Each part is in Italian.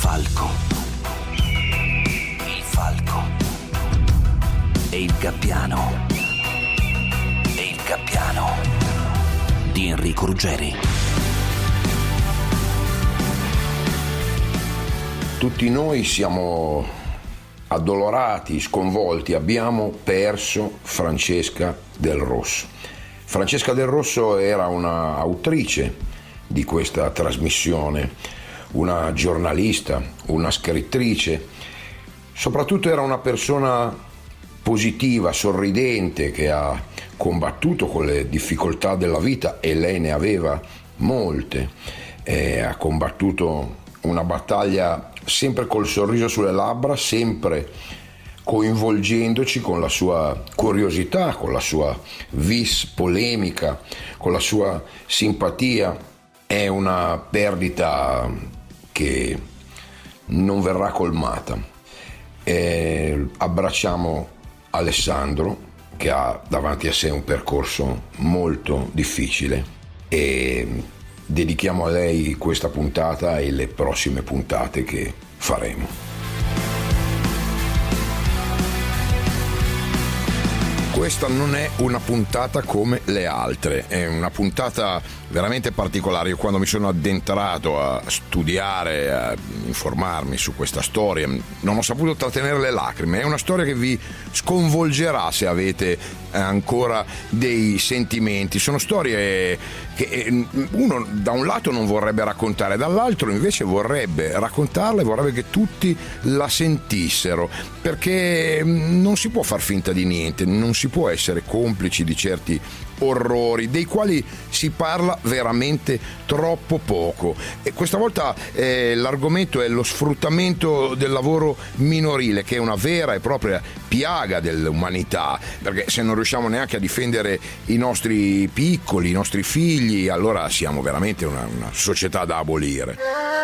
falco. Il falco. E il gabbiano. E il gabbiano di Enrico Ruggeri. Tutti noi siamo addolorati, sconvolti. Abbiamo perso Francesca Del Rosso. Francesca Del Rosso era una autrice di questa trasmissione, una giornalista, una scrittrice. Soprattutto era una persona positiva, sorridente, che ha combattuto con le difficoltà della vita, e lei ne aveva molte. Ha combattuto una battaglia sempre col sorriso sulle labbra, sempre coinvolgendoci con la sua curiosità, con la sua vis polemica, con la sua simpatia. È una perdita che non verrà colmata. Abbracciamo Alessandro, che ha davanti a sé un percorso molto difficile, e dedichiamo a lei questa puntata e le prossime puntate che faremo. Questa non è una puntata come le altre, è una puntata veramente particolare. Io, quando mi sono addentrato a studiare, a informarmi su questa storia, non ho saputo trattenere le lacrime. È una storia che vi sconvolgerà se avete ancora dei sentimenti. Sono storie che uno da un lato non vorrebbe raccontare, dall'altro invece vorrebbe raccontarla e vorrebbe che tutti la sentissero, perché non si può far finta di niente, non si può essere complici di certi orrori dei quali si parla veramente troppo poco. E questa volta l'argomento è lo sfruttamento del lavoro minorile, che è una vera e propria piaga dell'umanità, perché se non riusciamo neanche a difendere i nostri piccoli, i nostri figli, allora siamo veramente una società da abolire.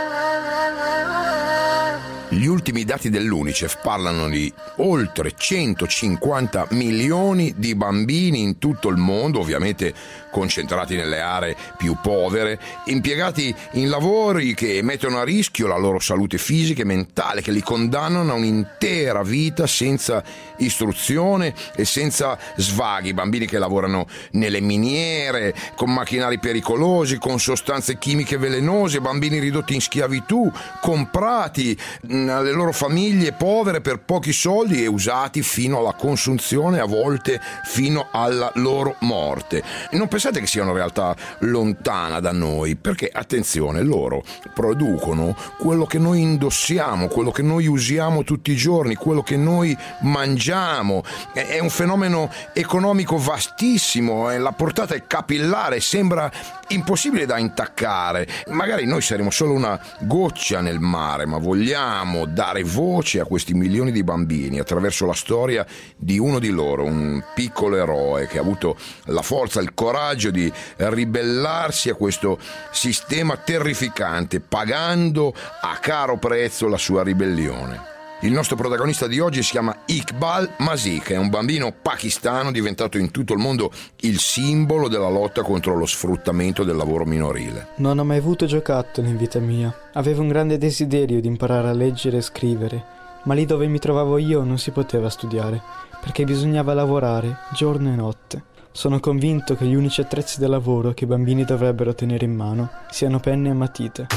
Gli ultimi dati dell'UNICEF parlano di oltre 150 milioni di bambini in tutto il mondo, ovviamente concentrati nelle aree più povere, impiegati in lavori che mettono a rischio la loro salute fisica e mentale, che li condannano a un'intera vita senza istruzione e senza svaghi. Bambini che lavorano nelle miniere, con macchinari pericolosi, con sostanze chimiche velenose, bambini ridotti in schiavitù, comprati alle loro famiglie povere per pochi soldi e usati fino alla consunzione, a volte fino alla loro morte. Non pensate che sia una realtà lontana da noi, perché attenzione, loro producono quello che noi indossiamo, quello che noi usiamo tutti i giorni, quello che noi mangiamo. È un fenomeno economico vastissimo, la portata è capillare, sembra impossibile da intaccare. Magari noi saremo solo una goccia nel mare, ma vogliamo dare voce a questi milioni di bambini attraverso la storia di uno di loro, un piccolo eroe che ha avuto la forza, il coraggio di ribellarsi a questo sistema terrificante, pagando a caro prezzo la sua ribellione. Il nostro protagonista di oggi si chiama Iqbal Masih, è un bambino pakistano diventato in tutto il mondo il simbolo della lotta contro lo sfruttamento del lavoro minorile. Non ho mai avuto giocattoli in vita mia. Avevo un grande desiderio di imparare a leggere e scrivere, ma lì dove mi trovavo io non si poteva studiare, perché bisognava lavorare giorno e notte. Sono convinto che gli unici attrezzi da lavoro che i bambini dovrebbero tenere in mano siano penne e matite.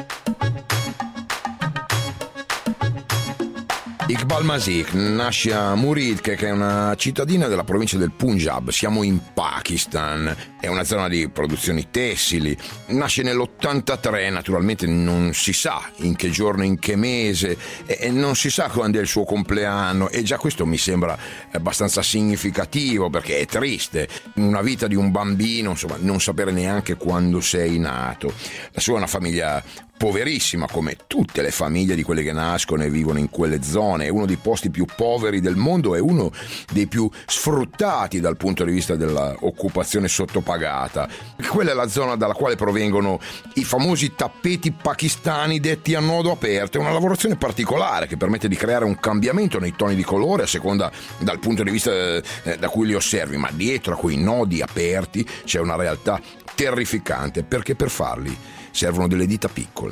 Iqbal Masih nasce a Murid, che è una cittadina della provincia del Punjab. Siamo in Pakistan, è una zona di produzioni tessili. Nasce nell'83, naturalmente non si sa in che giorno, in che mese, e non si sa quando è il suo compleanno, e già questo mi sembra abbastanza significativo, perché è triste una vita di un bambino, insomma, non sapere neanche quando sei nato. La sua è una famiglia poverissima, come tutte le famiglie di quelle che nascono e vivono in quelle zone. È uno dei posti più poveri del mondo, è uno dei più sfruttati dal punto di vista dell'occupazione sottopagata. Quella è la zona dalla quale provengono i famosi tappeti pakistani detti a nodo aperto. È una lavorazione particolare che permette di creare un cambiamento nei toni di colore a seconda dal punto di vista da cui li osservi, ma dietro a quei nodi aperti c'è una realtà terrificante, perché per farli servono delle dita piccole.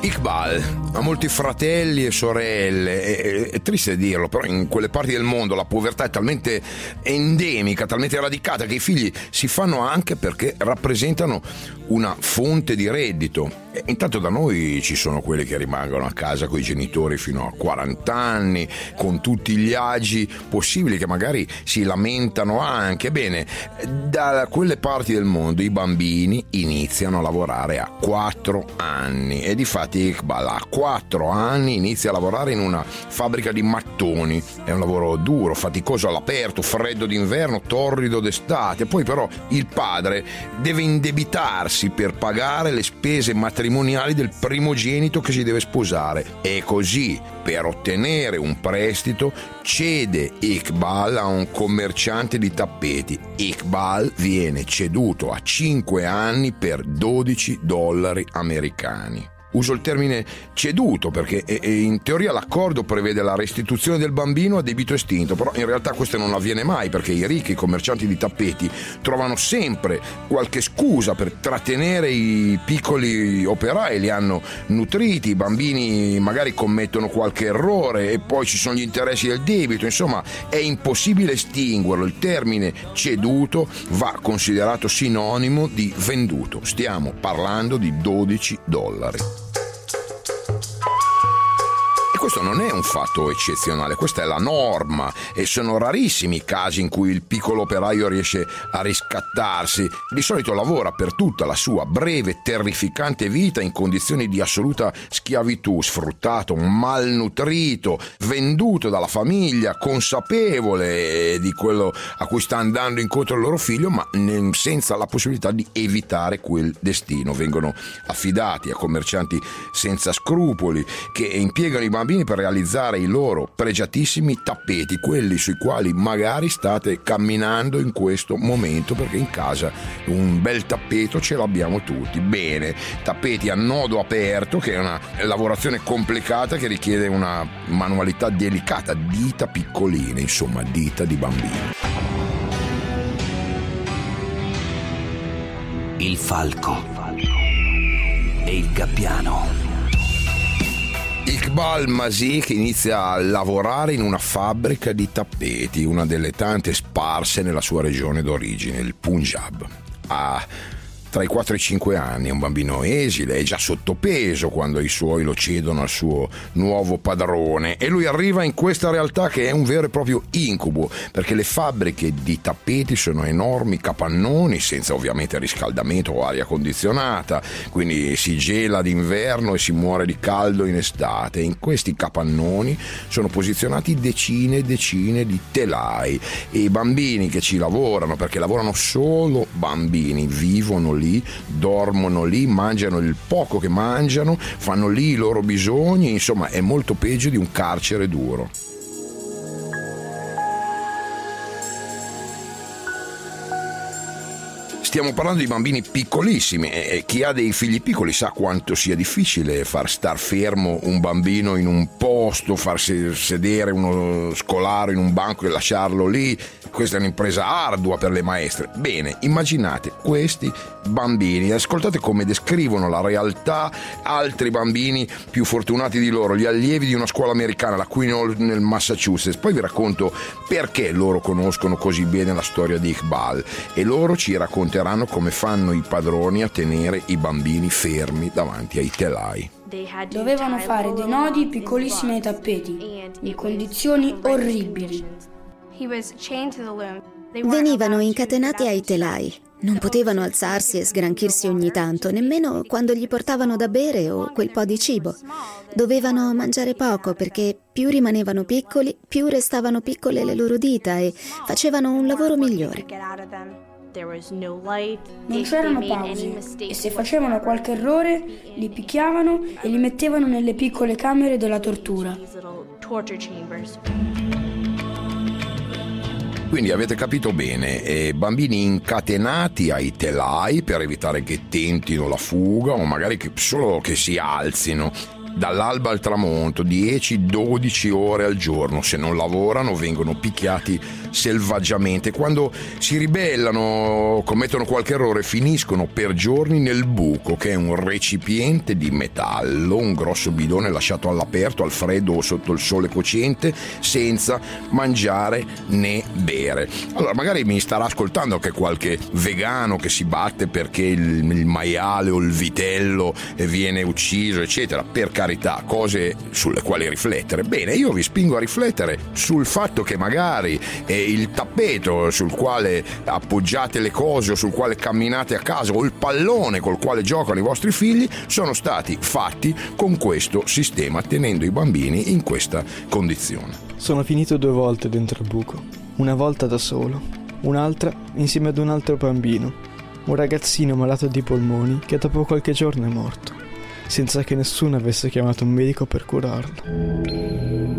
Iqbal ha molti fratelli e sorelle, è triste dirlo, però in quelle parti del mondo la povertà è talmente endemica, talmente radicata che i figli si fanno anche perché rappresentano una fonte di reddito. E intanto da noi ci sono quelli che rimangono a casa con i genitori fino a 40 anni, con tutti gli agi possibili, che magari si lamentano anche. Bene, da quelle parti del mondo i bambini iniziano a lavorare a 4 anni e difatti Iqbal a 4 anni inizia a lavorare in una fabbrica di mattoni. È un lavoro duro, faticoso all'aperto, freddo d'inverno, torrido d'estate. Poi però il padre deve indebitarsi per pagare le spese matrimoniali del primogenito che si deve sposare, e così per ottenere un prestito cede Iqbal a un commerciante di tappeti. Iqbal viene ceduto a 5 anni per $12 americani. Uso il termine ceduto perché in teoria l'accordo prevede la restituzione del bambino a debito estinto, però in realtà questo non avviene mai perché i ricchi commercianti di tappeti trovano sempre qualche scusa per trattenere i piccoli operai, li hanno nutriti, i bambini magari commettono qualche errore e poi ci sono gli interessi del debito, insomma è impossibile estinguerlo. Il termine ceduto va considerato sinonimo di venduto, stiamo parlando di $12. E questo non è un fatto eccezionale, questa è la norma e sono rarissimi i casi in cui il piccolo operaio riesce a riscattarsi. Di solito lavora per tutta la sua breve, terrificante vita in condizioni di assoluta schiavitù, sfruttato, malnutrito, venduto dalla famiglia, consapevole di quello a cui sta andando incontro il loro figlio, ma senza la possibilità di evitare quel destino. Vengono affidati a commercianti senza scrupoli che impiegano i bambini per realizzare i loro pregiatissimi tappeti, quelli sui quali magari state camminando in questo momento, perché in casa un bel tappeto ce l'abbiamo tutti. Bene, tappeti a nodo aperto, che è una lavorazione complicata che richiede una manualità delicata, dita piccoline, insomma dita di bambino. Il falco e il gabbiano. Iqbal Masih inizia a lavorare in una fabbrica di tappeti, una delle tante sparse nella sua regione d'origine, il Punjab. Tra i 4 e i 5 anni, è un bambino esile, è già sottopeso quando i suoi lo cedono al suo nuovo padrone e lui arriva in questa realtà che è un vero e proprio incubo, perché le fabbriche di tappeti sono enormi capannoni senza ovviamente riscaldamento o aria condizionata, quindi si gela d'inverno e si muore di caldo in estate. In questi capannoni sono posizionati decine e decine di telai e i bambini che ci lavorano, perché lavorano solo bambini, vivono lì, dormono lì, mangiano il poco che mangiano, fanno lì i loro bisogni, insomma è molto peggio di un carcere duro. Stiamo parlando di bambini piccolissimi e chi ha dei figli piccoli sa quanto sia difficile far star fermo un bambino in un posto, far sedere uno scolaro in un banco e lasciarlo lì. Questa è un'impresa ardua per le maestre. Bene, immaginate questi bambini, ascoltate come descrivono la realtà altri bambini più fortunati di loro, gli allievi di una scuola americana, la Queen Hall nel Massachusetts. Poi vi racconto perché loro conoscono così bene la storia di Iqbal e loro ci racconteranno come fanno i padroni a tenere i bambini fermi davanti ai telai. Dovevano fare dei nodi piccolissimi ai tappeti, in condizioni orribili. Venivano incatenati ai telai. Non potevano alzarsi e sgranchirsi ogni tanto, nemmeno quando gli portavano da bere o quel po' di cibo. Dovevano mangiare poco perché più rimanevano piccoli, più restavano piccole le loro dita e facevano un lavoro migliore. Non c'erano pause e se facevano qualche errore li picchiavano e li mettevano nelle piccole camere della tortura. Quindi avete capito bene, bambini incatenati ai telai per evitare che tentino la fuga o magari solo che si alzino. dall'alba al tramonto, 10-12 ore al giorno. Se non lavorano vengono picchiati selvaggiamente. Quando si ribellano, commettono qualche errore, finiscono per giorni nel buco, che è un recipiente di metallo, un grosso bidone lasciato all'aperto, al freddo o sotto il sole cocente, senza mangiare né bere. Allora magari mi starà ascoltando anche qualche vegano che si batte perché il maiale o il vitello viene ucciso, eccetera. Per carità, cose sulle quali riflettere. Bene, io vi spingo a riflettere sul fatto che magari il tappeto sul quale appoggiate le cose o sul quale camminate a casa, o il pallone col quale giocano i vostri figli, sono stati fatti con questo sistema, tenendo i bambini in questa condizione. Sono finito 2 volte dentro il buco, una volta da solo, un'altra insieme ad un altro bambino, un ragazzino malato di polmoni che dopo qualche giorno è morto, senza che nessuno avesse chiamato un medico per curarlo.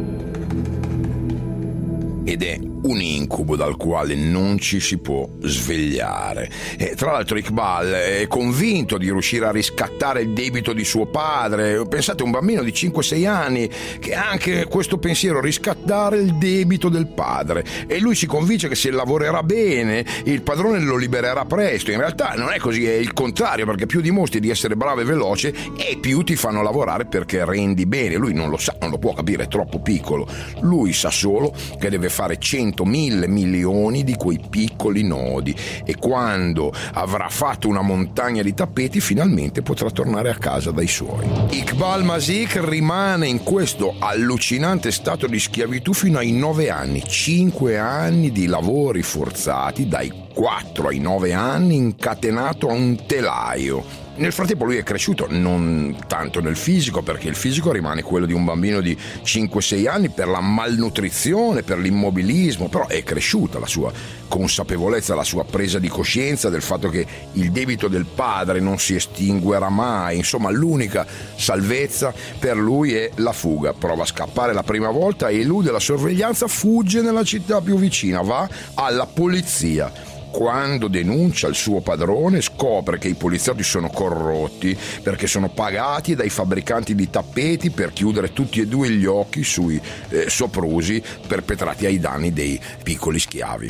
Ed è un incubo dal quale non ci si può svegliare. Tra l'altro Iqbal è convinto di riuscire a riscattare il debito di suo padre. Pensate, un bambino di 5-6 anni che ha anche questo pensiero, riscattare il debito del padre, e lui si convince che se lavorerà bene il padrone lo libererà presto. In realtà non è così, è il contrario, perché più dimostri di essere bravo e veloce e più ti fanno lavorare perché rendi bene. Lui non lo sa, non lo può capire, è troppo piccolo. Lui sa solo che deve fare 100.000 milioni di quei piccoli nodi, e quando avrà fatto una montagna di tappeti finalmente potrà tornare a casa dai suoi. Iqbal Masiq rimane in questo allucinante stato di schiavitù fino ai 9 anni, 5 anni di lavori forzati, dai 4 ai 9 anni incatenato a un telaio. Nel frattempo lui è cresciuto, non tanto nel fisico, perché il fisico rimane quello di un bambino di 5-6 anni per la malnutrizione, per l'immobilismo, però è cresciuta la sua consapevolezza, la sua presa di coscienza del fatto che il debito del padre non si estinguerà mai. Insomma, l'unica salvezza per lui è la fuga. Prova a scappare la prima volta, elude la sorveglianza, fugge nella città più vicina, va alla polizia. Quando denuncia il suo padrone scopre che i poliziotti sono corrotti perché sono pagati dai fabbricanti di tappeti per chiudere tutti e due gli occhi sui soprusi perpetrati ai danni dei piccoli schiavi.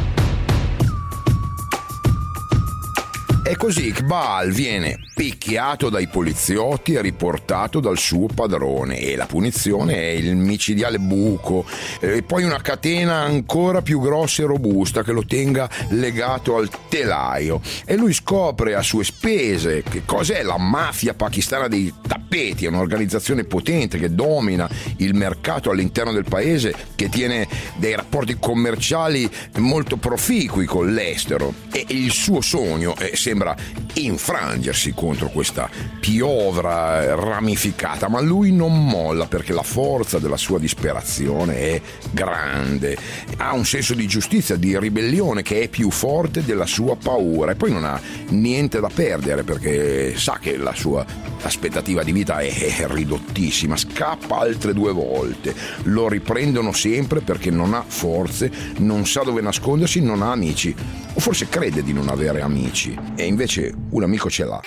E così Iqbal viene picchiato dai poliziotti e riportato dal suo padrone, e la punizione è il micidiale buco e poi una catena ancora più grossa e robusta che lo tenga legato al telaio. E lui scopre a sue spese che cos'è la mafia pakistana dei tappeti. È un'organizzazione potente che domina il mercato all'interno del paese, che tiene dei rapporti commerciali molto proficui con l'estero, e il suo sogno sembra infrangersi contro questa piovra ramificata, ma lui non molla perché la forza della sua disperazione è grande. Ha un senso di giustizia, di ribellione che è più forte della sua paura, e poi non ha niente da perdere perché sa che la sua aspettativa di vita è ridottissima. Scappa altre 2 volte, lo riprendono sempre perché non ha forze, non sa dove nascondersi, non ha amici, o forse crede di non avere amici, e invece un amico ce l'ha.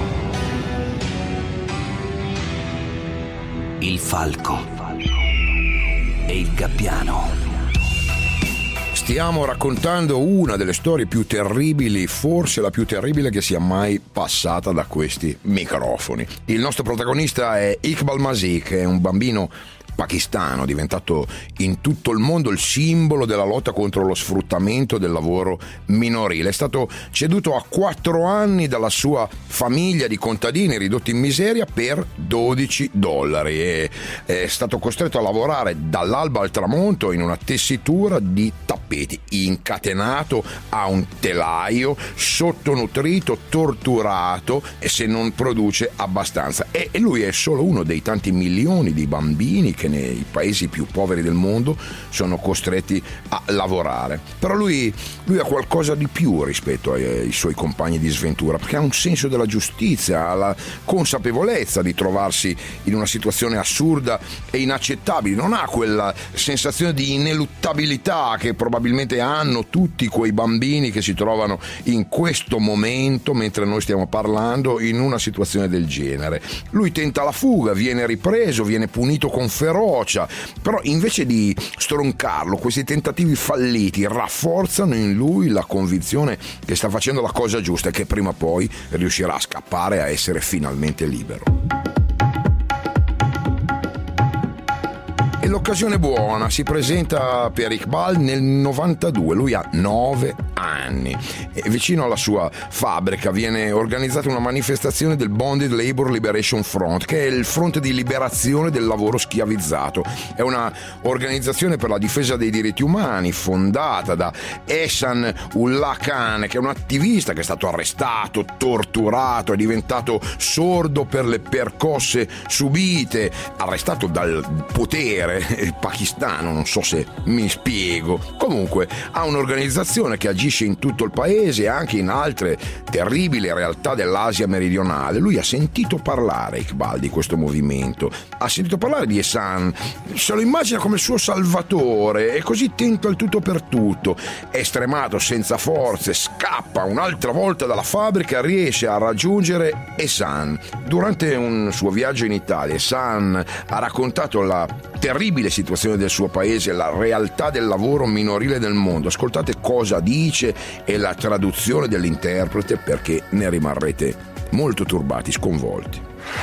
Il falco e il gabbiano. Stiamo raccontando una delle storie più terribili, forse la più terribile che sia mai passata da questi microfoni. Il nostro protagonista è Iqbal Masiq, è un bambino pakistano diventato in tutto il mondo il simbolo della lotta contro lo sfruttamento del lavoro minorile. È stato ceduto a 4 anni dalla sua famiglia di contadini ridotti in miseria per $12 e è stato costretto a lavorare dall'alba al tramonto in una tessitura di tappeti, incatenato a un telaio, sottonutrito, torturato, e se non produce abbastanza. E lui è solo uno dei tanti milioni di bambini che che nei paesi più poveri del mondo sono costretti a lavorare. Però lui ha qualcosa di più rispetto ai suoi compagni di sventura, perché ha un senso della giustizia, ha la consapevolezza di trovarsi in una situazione assurda e inaccettabile, non ha quella sensazione di ineluttabilità che probabilmente hanno tutti quei bambini che si trovano in questo momento, mentre noi stiamo parlando, in una situazione del genere. Lui tenta la fuga, viene ripreso, viene punito con ferocia, però invece di stroncarlo, questi tentativi falliti rafforzano in lui la convinzione che sta facendo la cosa giusta e che prima o poi riuscirà a scappare e a essere finalmente libero. E l'occasione buona si presenta per Iqbal nel 92, lui ha 9 anni e vicino alla sua fabbrica viene organizzata una manifestazione del Bonded Labor Liberation Front, che è il fronte di liberazione del lavoro schiavizzato. È una organizzazione per la difesa dei diritti umani fondata da Ehsan Ullah Khan, che è un attivista che è stato arrestato, torturato, è diventato sordo per le percosse subite, arrestato dal potere pakistano, non so se mi spiego. Comunque ha un'organizzazione che agisce in tutto il paese e anche in altre terribili realtà dell'Asia meridionale. Lui ha sentito parlare, Iqbal, di questo movimento, ha sentito parlare di Ehsan, se lo immagina come il suo salvatore e così tenta il tutto per tutto. È stremato, senza forze, scappa un'altra volta dalla fabbrica, riesce a raggiungere Ehsan. Durante un suo viaggio in Italia, Ehsan ha raccontato la terribile situazione del suo paese, la realtà del lavoro minorile nel mondo. Ascoltate cosa dice e la traduzione dell'interprete, perché ne rimarrete molto turbati, sconvolti.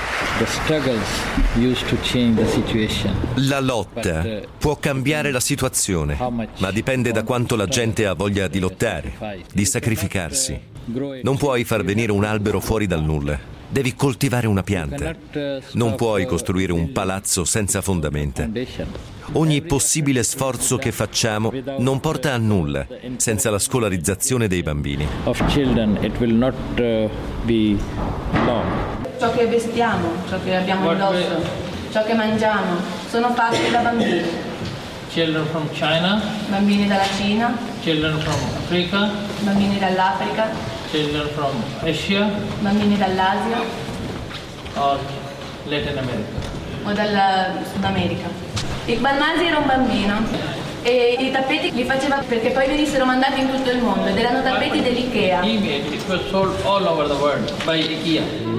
La lotta può cambiare la situazione, ma dipende da quanto la gente ha voglia di lottare, di sacrificarsi. Non puoi far venire un albero fuori dal nulla. Devi coltivare una pianta. Non puoi costruire un palazzo senza fondamenta. Ogni possibile sforzo che facciamo non porta a nulla senza la scolarizzazione dei bambini. Ciò che vestiamo, ciò che abbiamo indosso, ciò che mangiamo, sono fatti da bambini. Children from China, bambini dalla Cina, children from Africa, bambini dall'Africa, children from Asia, bambini dall'Asia or Latin America o dal Sud America. Iqbal Masih era un bambino e i tappeti li faceva perché poi venissero mandati in tutto il mondo ed erano tappeti dell'Ikea. It was sold all over the world by IKEA.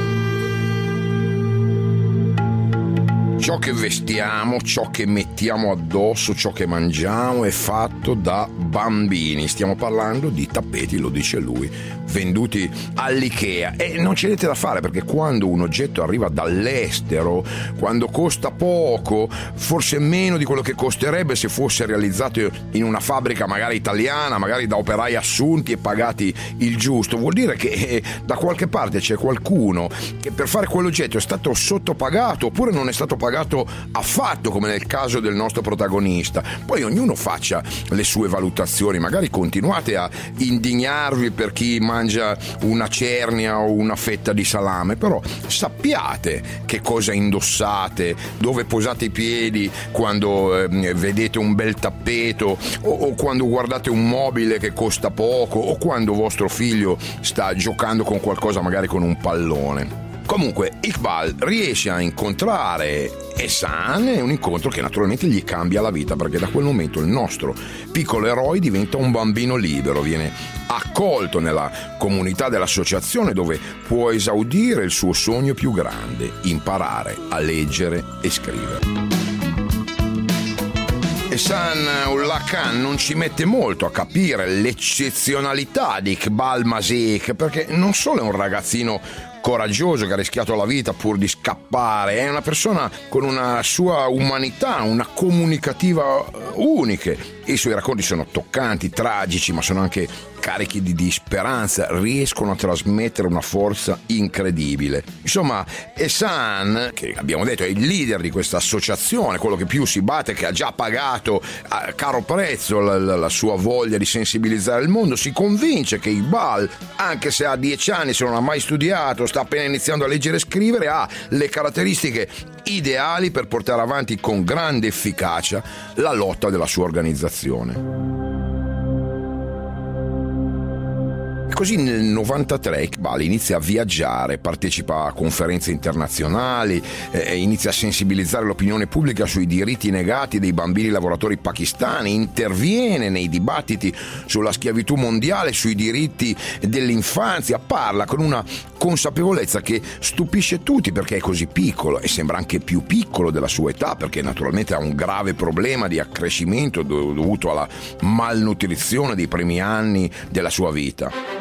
Ciò che vestiamo, ciò che mettiamo addosso, ciò che mangiamo è fatto da bambini. Stiamo parlando di tappeti, lo dice lui, venduti all'Ikea. E non c'è niente da fare, perché quando un oggetto arriva dall'estero, quando costa poco, forse meno di quello che costerebbe se fosse realizzato in una fabbrica magari italiana, magari da operai assunti e pagati il giusto, vuol dire che da qualche parte c'è qualcuno che per fare quell'oggetto è stato sottopagato oppure non è stato pagato affatto, come nel caso del nostro protagonista. Poi ognuno faccia le sue valutazioni, magari continuate a indignarvi per chi mangia una cernia o una fetta di salame, però sappiate che cosa indossate, dove posate i piedi quando vedete un bel tappeto o quando guardate un mobile che costa poco o quando vostro figlio sta giocando con qualcosa, magari con un pallone. Comunque Iqbal riesce a incontrare Ehsan, è un incontro che naturalmente gli cambia la vita, perché da quel momento il nostro piccolo eroe diventa un bambino libero, viene accolto nella comunità dell'associazione dove può esaudire il suo sogno più grande, imparare a leggere e scrivere. Ehsan Ullah Khan non ci mette molto a capire l'eccezionalità di Iqbal Masih, perché non solo è un ragazzino coraggioso che ha rischiato la vita pur di scappare, è una persona con una sua umanità, una comunicativa unica. I suoi racconti sono toccanti, tragici, ma sono anche carichi di speranza, riescono a trasmettere una forza incredibile. Insomma, Ehsan, che abbiamo detto è il leader di questa associazione, quello che più si batte, che ha già pagato a caro prezzo la sua voglia di sensibilizzare il mondo, si convince che Iqbal, anche se ha 10 anni, se non ha mai studiato, sta appena iniziando a leggere e scrivere, ha le caratteristiche ideali per portare avanti con grande efficacia la lotta della sua organizzazione. Così nel 93 Iqbal inizia a viaggiare, partecipa a conferenze internazionali, inizia a sensibilizzare l'opinione pubblica sui diritti negati dei bambini lavoratori pakistani, interviene nei dibattiti sulla schiavitù mondiale, sui diritti dell'infanzia, parla con una consapevolezza che stupisce tutti perché è così piccolo e sembra anche più piccolo della sua età, perché naturalmente ha un grave problema di accrescimento dovuto alla malnutrizione dei primi anni della sua vita.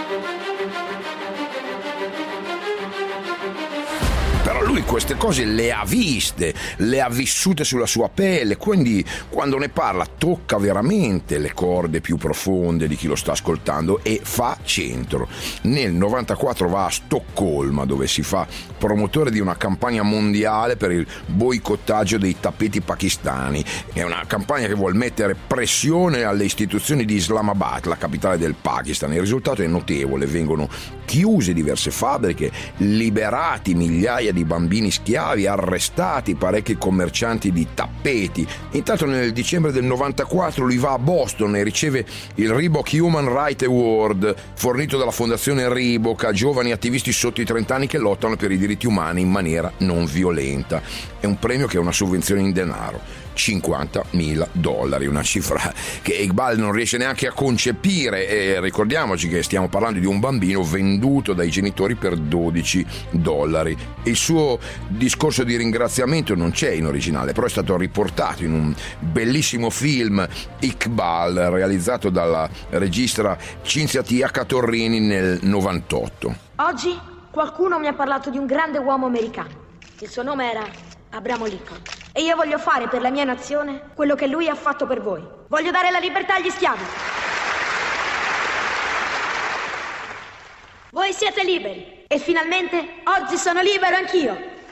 Però lui queste cose le ha viste, le ha vissute sulla sua pelle, quindi quando ne parla tocca veramente le corde più profonde di chi lo sta ascoltando e fa centro. Nel 94 va a Stoccolma, dove si fa promotore di una campagna mondiale per il boicottaggio dei tappeti pakistani. È una campagna che vuol mettere pressione alle istituzioni di Islamabad, la capitale del Pakistan. Il risultato è notevole, vengono chiuse diverse fabbriche, liberati migliaia di bambini schiavi, arrestati parecchi commercianti di tappeti. Intanto nel dicembre del 94 lui va a Boston e riceve il Reebok Human Rights Award fornito dalla fondazione Reebok a giovani attivisti sotto i 30 anni che lottano per i diritti umani in maniera non violenta. È un premio che è una sovvenzione in denaro, $50.000, una cifra che Iqbal non riesce neanche a concepire, e ricordiamoci che stiamo parlando di un bambino venduto dai genitori per $12. Il suo discorso di ringraziamento non c'è in originale, però è stato riportato in un bellissimo film, Iqbal, realizzato dalla regista Cinzia Tiacca Torrini nel 98. Oggi qualcuno mi ha parlato di un grande uomo americano. Il suo nome era Abraham Lincoln. E io voglio fare per la mia nazione quello che lui ha fatto per voi. Voglio dare la libertà agli schiavi. Voi siete liberi. E finalmente oggi sono libero anch'io.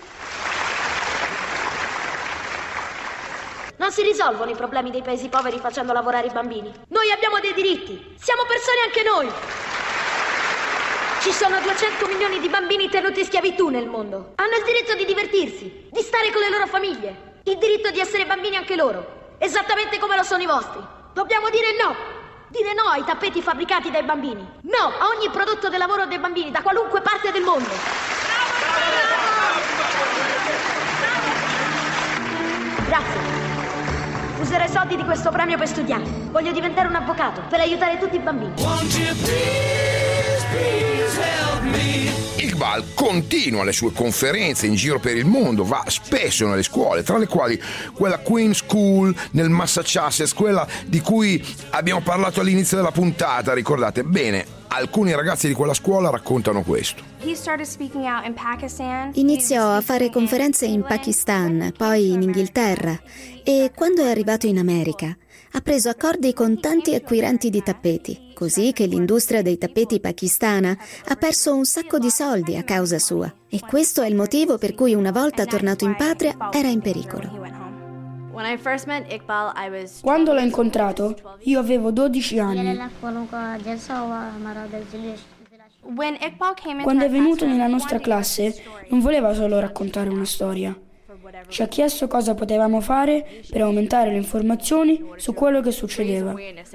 Non si risolvono i problemi dei paesi poveri facendo lavorare i bambini. Noi abbiamo dei diritti. Siamo persone anche noi. Ci sono 200 milioni di bambini tenuti in schiavitù nel mondo. Hanno il diritto di divertirsi, di stare con le loro famiglie. Il diritto di essere bambini anche loro, esattamente come lo sono i vostri. Dobbiamo dire no. Dire no ai tappeti fabbricati dai bambini. No a ogni prodotto del lavoro dei bambini da qualunque parte del mondo. Grazie. Userò i soldi di questo premio per studiare. Voglio diventare un avvocato per aiutare tutti i bambini. Iqbal continua le sue conferenze in giro per il mondo, va spesso nelle scuole, tra le quali quella Queen's School nel Massachusetts, quella di cui abbiamo parlato all'inizio della puntata, ricordate? Bene, alcuni ragazzi di quella scuola raccontano questo. Iniziò a fare conferenze in Pakistan, poi in Inghilterra, e quando è arrivato in America ha preso accordi con tanti acquirenti di tappeti, così che l'industria dei tappeti pakistana ha perso un sacco di soldi a causa sua. E questo è il motivo per cui una volta tornato in patria era in pericolo. Quando l'ho incontrato, io avevo 12 anni. Quando è venuto nella nostra classe, non voleva solo raccontare una storia. Ci ha chiesto cosa potevamo fare per aumentare le informazioni su quello che succedeva.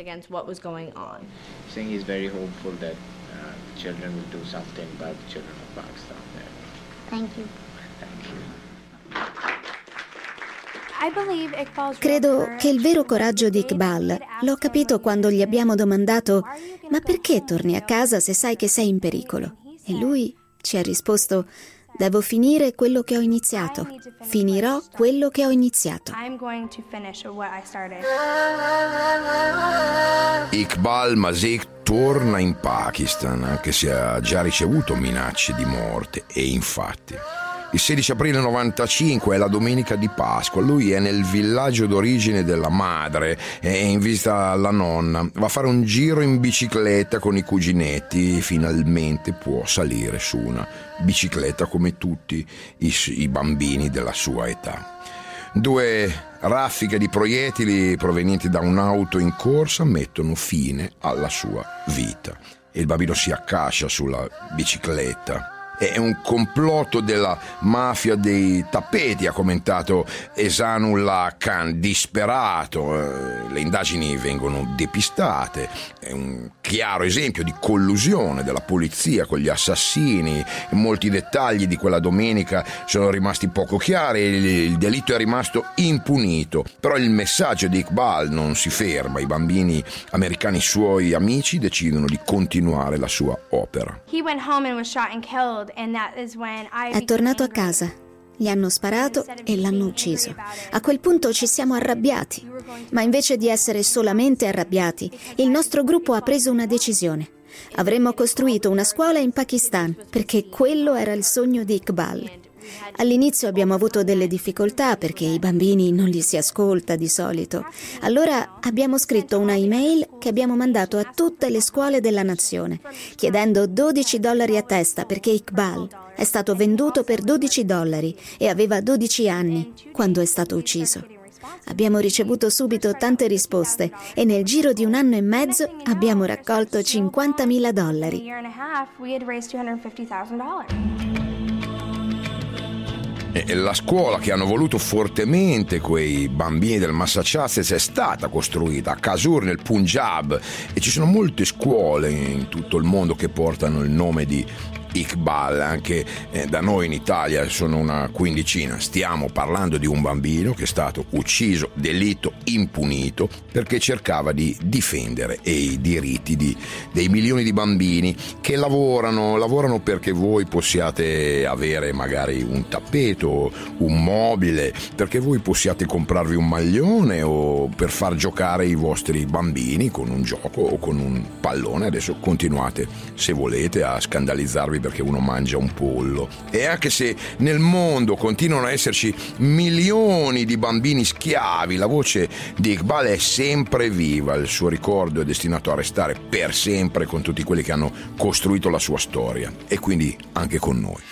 Credo che il vero coraggio di Iqbal l'ho capito quando gli abbiamo domandato: ma perché torni a casa se sai che sei in pericolo? E lui ci ha risposto: devo finire quello che ho iniziato. Finirò quello che ho iniziato. Iqbal Masih torna in Pakistan, anche se ha già ricevuto minacce di morte, e infatti Il 16 aprile 95 è la domenica di Pasqua. Lui è nel villaggio d'origine della madre, è in visita alla nonna. Va a fare un giro in bicicletta con i cuginetti e finalmente può salire su una bicicletta come tutti i bambini della sua età. 2 raffiche di proiettili provenienti da un'auto in corsa mettono fine alla sua vita e il bambino si accascia sulla bicicletta. È un complotto della mafia dei tappeti, ha commentato Ehsanullah Khan, disperato. Le indagini vengono depistate. È un chiaro esempio di collusione della polizia con gli assassini. Molti dettagli di quella domenica sono rimasti poco chiari. Il delitto è rimasto impunito. Però il messaggio di Iqbal non si ferma. I bambini americani suoi amici decidono di continuare la sua opera. È tornato a casa, gli hanno sparato e l'hanno ucciso. A quel punto ci siamo arrabbiati, ma invece di essere solamente arrabbiati, il nostro gruppo ha preso una decisione. Avremmo costruito una scuola in Pakistan, perché quello era il sogno di Iqbal. All'inizio abbiamo avuto delle difficoltà perché i bambini non li si ascolta di solito. Allora abbiamo scritto una email che abbiamo mandato a tutte le scuole della nazione, chiedendo $12 a testa perché Iqbal è stato venduto per $12 e aveva 12 anni quando è stato ucciso. Abbiamo ricevuto subito tante risposte e nel giro di 1 anno e mezzo abbiamo raccolto $50.000. La scuola che hanno voluto fortemente quei bambini del Massachusetts è stata costruita a Kasur nel Punjab e ci sono molte scuole in tutto il mondo che portano il nome di Iqbal, anche da noi in Italia sono una quindicina. Stiamo parlando di un bambino che è stato ucciso, delitto impunito, perché cercava di difendere i diritti dei milioni di bambini che lavorano perché voi possiate avere magari un tappeto, un mobile, perché voi possiate comprarvi un maglione o per far giocare i vostri bambini con un gioco o con un pallone. Adesso continuate, se volete, a scandalizzarvi perché uno mangia un pollo. E anche se nel mondo continuano a esserci milioni di bambini schiavi, la voce di Iqbal è sempre viva, il suo ricordo è destinato a restare per sempre con tutti quelli che hanno costruito la sua storia e quindi anche con noi.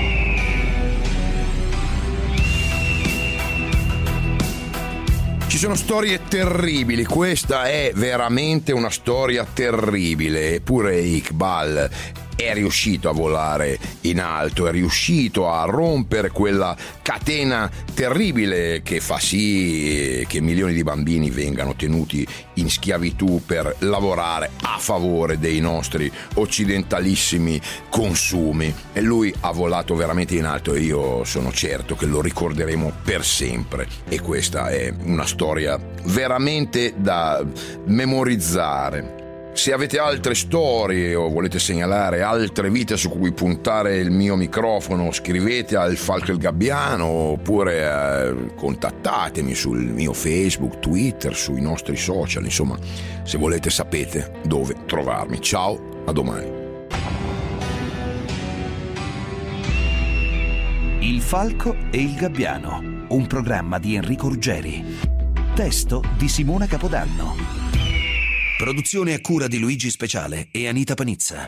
Ci sono storie terribili, questa è veramente una storia terribile, eppure Iqbal è riuscito a volare in alto, è riuscito a rompere quella catena terribile che fa sì che milioni di bambini vengano tenuti in schiavitù per lavorare a favore dei nostri occidentalissimi consumi. E lui ha volato veramente in alto e io sono certo che lo ricorderemo per sempre. E questa è una storia veramente da memorizzare. Se avete altre storie o volete segnalare altre vite su cui puntare il mio microfono, scrivete al Falco il Gabbiano oppure contattatemi sul mio Facebook, Twitter, sui nostri social, insomma, se volete sapete dove trovarmi. Ciao, a domani. Il Falco e il Gabbiano, un programma di Enrico Ruggeri. Testo di Simona Capodanno. Produzione a cura di Luigi Speciale e Anita Panizza.